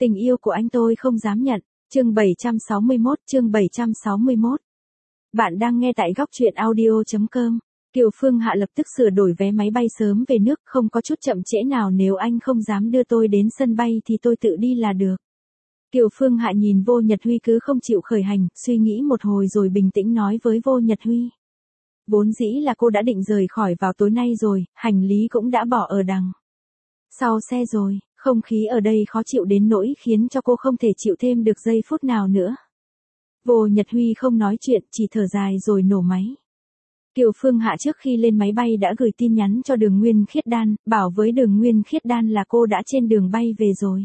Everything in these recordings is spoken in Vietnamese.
Tình yêu của anh tôi không dám nhận. Chương 761. Bạn đang nghe tại góc truyện audio.com. Kiều Phương Hạ lập tức sửa đổi vé máy bay sớm về nước, không có chút chậm trễ nào, nếu anh không dám đưa tôi đến sân bay thì tôi tự đi là được. Kiều Phương Hạ nhìn Vô Nhật Huy cứ không chịu khởi hành, suy nghĩ một hồi rồi bình tĩnh nói với Vô Nhật Huy. Vốn dĩ là cô đã định rời khỏi vào tối nay rồi, hành lý cũng đã bỏ ở đằng sau xe rồi, không khí ở đây khó chịu đến nỗi khiến cho cô không thể chịu thêm được giây phút nào nữa. Vô Nhật Huy không nói chuyện, chỉ thở dài rồi nổ máy. Kiều Phương Hạ trước khi lên máy bay đã gửi tin nhắn cho Đường Nguyên Khiết Đan, bảo với Đường Nguyên Khiết Đan là cô đã trên đường bay về rồi.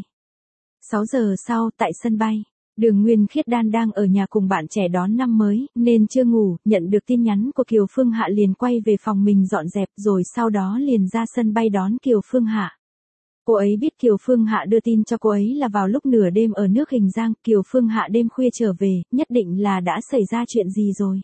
6 giờ sau, tại sân bay, Đường Nguyên Khiết Đan đang ở nhà cùng bạn trẻ đón năm mới, nên chưa ngủ, nhận được tin nhắn của Kiều Phương Hạ liền quay về phòng mình dọn dẹp rồi sau đó liền ra sân bay đón Kiều Phương Hạ. Cô ấy biết Kiều Phương Hạ đưa tin cho cô ấy là vào lúc nửa đêm ở nước Hình Giang, Kiều Phương Hạ đêm khuya trở về, nhất định là đã xảy ra chuyện gì rồi.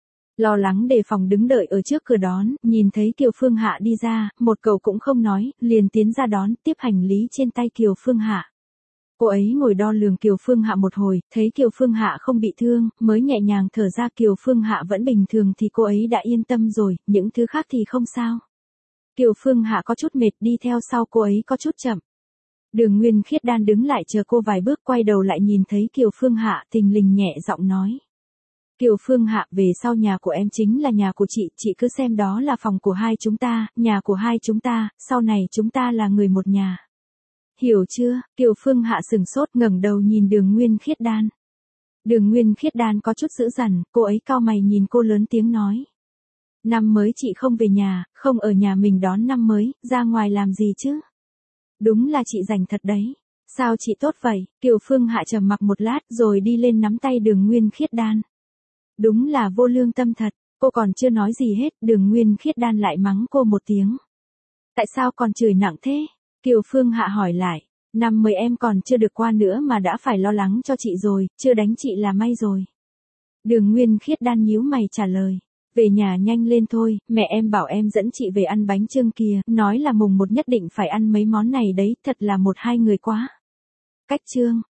Lo lắng đề phòng đứng đợi ở trước cửa đón, nhìn thấy Kiều Phương Hạ đi ra, một câu cũng không nói, liền tiến ra đón, tiếp hành lý trên tay Kiều Phương Hạ. Cô ấy ngồi đo lường Kiều Phương Hạ một hồi, thấy Kiều Phương Hạ không bị thương, mới nhẹ nhàng thở ra. Kiều Phương Hạ vẫn bình thường thì cô ấy đã yên tâm rồi, những thứ khác thì không sao. Kiều Phương Hạ có chút mệt, đi theo sau cô ấy có chút chậm. Đường Nguyên Khiết Đan đứng lại chờ cô vài bước, quay đầu lại nhìn thấy Kiều Phương Hạ, thình lình nhẹ giọng nói. Kiều Phương Hạ, về sau nhà của em chính là nhà của chị cứ xem đó là phòng của hai chúng ta, nhà của hai chúng ta, sau này chúng ta là người một nhà. Hiểu chưa? Kiều Phương Hạ sừng sốt, ngẩng đầu nhìn Đường Nguyên Khiết Đan. Đường Nguyên Khiết Đan có chút dữ dằn, cô ấy cau mày nhìn cô lớn tiếng nói. Năm mới chị không về nhà, không ở nhà mình đón năm mới, ra ngoài làm gì chứ? Đúng là chị rảnh thật đấy. Sao chị tốt vậy? Kiều Phương Hạ trầm mặc một lát rồi đi lên nắm tay Đường Nguyên Khiết Đan. Đúng là vô lương tâm thật, cô còn chưa nói gì hết, Đường Nguyên Khiết Đan lại mắng cô một tiếng. Tại sao còn chửi nặng thế? Kiều Phương Hạ hỏi lại, năm mới em còn chưa được qua nữa mà đã phải lo lắng cho chị rồi, chưa đánh chị là may rồi. Đường Nguyên Khiết Đan nhíu mày trả lời, về nhà nhanh lên thôi, mẹ em bảo em dẫn chị về ăn bánh chưng kìa, nói là mùng 1 nhất định phải ăn mấy món này đấy, thật là 1-2 người quá. Cách chương.